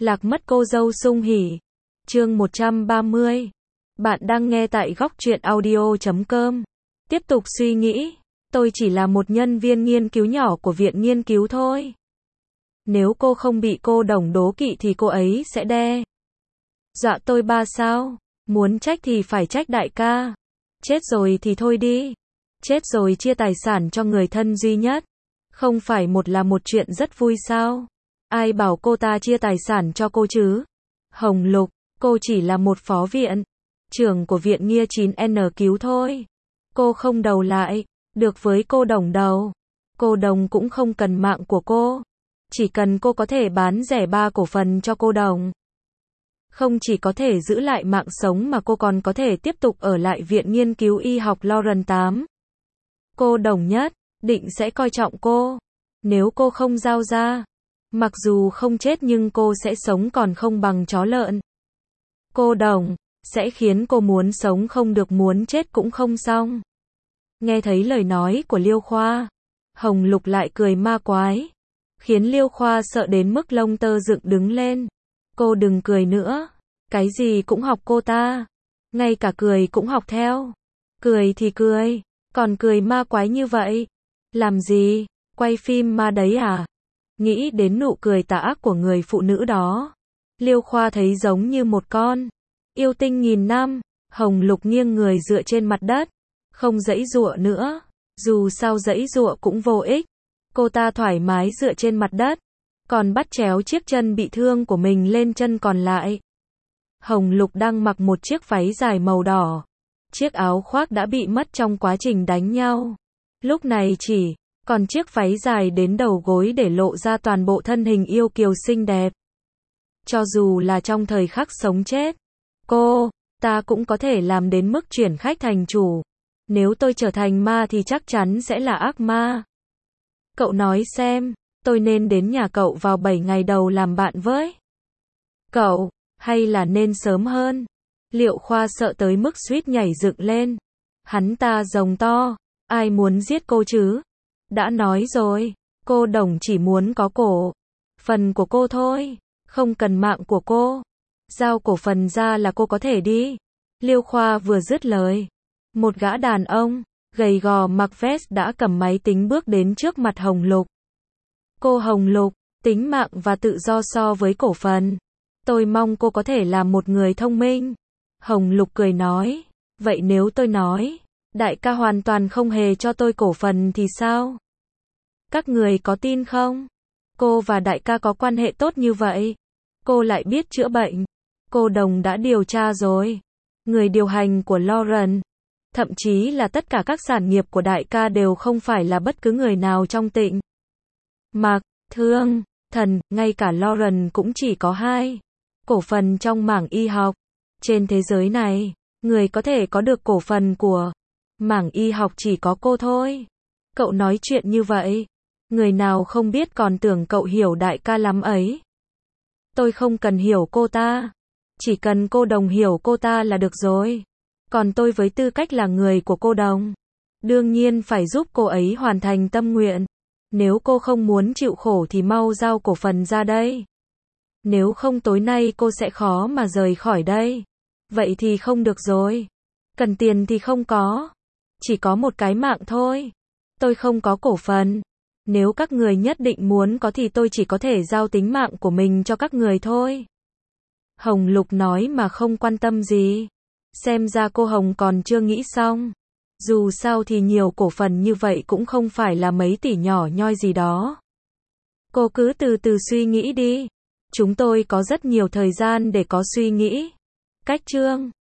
Lạc mất cô dâu sung hỉ. Chương 130. Bạn đang nghe tại góc truyện audio.com. Tiếp tục suy nghĩ, tôi chỉ là một nhân viên nghiên cứu nhỏ của viện nghiên cứu thôi. Nếu cô không bị cô Đồng đố kỵ thì cô ấy sẽ đe dọa tôi ba sao? Muốn trách thì phải trách đại ca. Chết rồi thì thôi đi. Chết rồi chia tài sản cho người thân duy nhất. Không phải là một chuyện rất vui sao? Ai bảo cô ta chia tài sản cho cô chứ? Hồng Lục, cô chỉ là một phó viện trưởng của viện nghiên 9N cứu thôi. Cô không đầu lại được với cô Đồng đâu. Cô Đồng cũng không cần mạng của cô. Chỉ cần cô có thể bán rẻ 3 cổ phần cho cô Đồng. Không chỉ có thể giữ lại mạng sống mà cô còn có thể tiếp tục ở lại viện nghiên cứu y học Lawrence 8. Cô Đồng nhất định sẽ coi trọng cô. Nếu cô không giao ra, mặc dù không chết nhưng cô sẽ sống còn không bằng chó lợn. Cô Đồng sẽ khiến cô muốn sống không được, muốn chết cũng không xong. Nghe thấy lời nói của Liêu Khoa, Hồng Lục lại cười ma quái, khiến Liêu Khoa sợ đến mức lông tơ dựng đứng lên. Cô đừng cười nữa, cái gì cũng học cô ta, ngay cả cười cũng học theo. Cười thì cười, còn cười ma quái như vậy. Làm gì? Quay phim ma đấy à? Nghĩ đến nụ cười tà ác của người phụ nữ đó, Liêu Khoa thấy giống như một con yêu tinh nghìn năm. Hồng Lục nghiêng người dựa trên mặt đất, không giãy giụa nữa. Dù sao giãy giụa cũng vô ích. Cô ta thoải mái dựa trên mặt đất, còn bắt chéo chiếc chân bị thương của mình lên chân còn lại. Hồng Lục đang mặc một chiếc váy dài màu đỏ. Chiếc áo khoác đã bị mất trong quá trình đánh nhau. Lúc này chỉ còn chiếc váy dài đến đầu gối để lộ ra toàn bộ thân hình yêu kiều xinh đẹp. Cho dù là trong thời khắc sống chết, cô ta cũng có thể làm đến mức chuyển khách thành chủ. Nếu tôi trở thành ma thì chắc chắn sẽ là ác ma. Cậu nói xem, tôi nên đến nhà cậu vào 7 ngày đầu làm bạn với cậu, hay là nên sớm hơn? Liệu Khoa sợ tới mức suýt nhảy dựng lên. Hắn ta rống to, ai muốn giết cô chứ? Đã nói rồi, cô Đồng chỉ muốn có cổ phần của cô thôi, không cần mạng của cô. Giao cổ phần ra là cô có thể đi. Liêu Khoa vừa dứt lời, một gã đàn ông gầy gò mặc vest đã cầm máy tính bước đến trước mặt Hồng Lục. Cô Hồng Lục, tính mạng và tự do so với cổ phần, tôi mong cô có thể làm một người thông minh. Hồng Lục cười nói, vậy nếu tôi nói, đại ca hoàn toàn không hề cho tôi cổ phần thì sao? Các người có tin không? Cô và đại ca có quan hệ tốt như vậy. Cô lại biết chữa bệnh. Cô Đồng đã điều tra rồi. Người điều hành của Lawrence, thậm chí là tất cả các sản nghiệp của đại ca đều không phải là bất cứ người nào trong Tịnh Mạc, Thương, Thần, ngay cả Lawrence cũng chỉ có 2 cổ phần trong mảng y học. Trên thế giới này, người có thể có được cổ phần của mảng y học chỉ có cô thôi. Cậu nói chuyện như vậy, người nào không biết còn tưởng cậu hiểu đại ca lắm ấy. Tôi không cần hiểu cô ta, chỉ cần cô Đồng hiểu cô ta là được rồi. Còn tôi với tư cách là người của cô Đồng, đương nhiên phải giúp cô ấy hoàn thành tâm nguyện. Nếu cô không muốn chịu khổ thì mau giao cổ phần ra đây. Nếu không tối nay cô sẽ khó mà rời khỏi đây. Vậy thì không được rồi. Cần tiền thì không có. Chỉ có một cái mạng thôi. Tôi không có cổ phần. Nếu các người nhất định muốn có thì tôi chỉ có thể giao tính mạng của mình cho các người thôi. Hồng Lục nói mà không quan tâm gì. Xem ra cô Hồng còn chưa nghĩ xong. Dù sao thì nhiều cổ phần như vậy cũng không phải là mấy tỷ nhỏ nhoi gì đó. Cô cứ từ từ suy nghĩ đi. Chúng tôi có rất nhiều thời gian để có suy nghĩ. Cách chương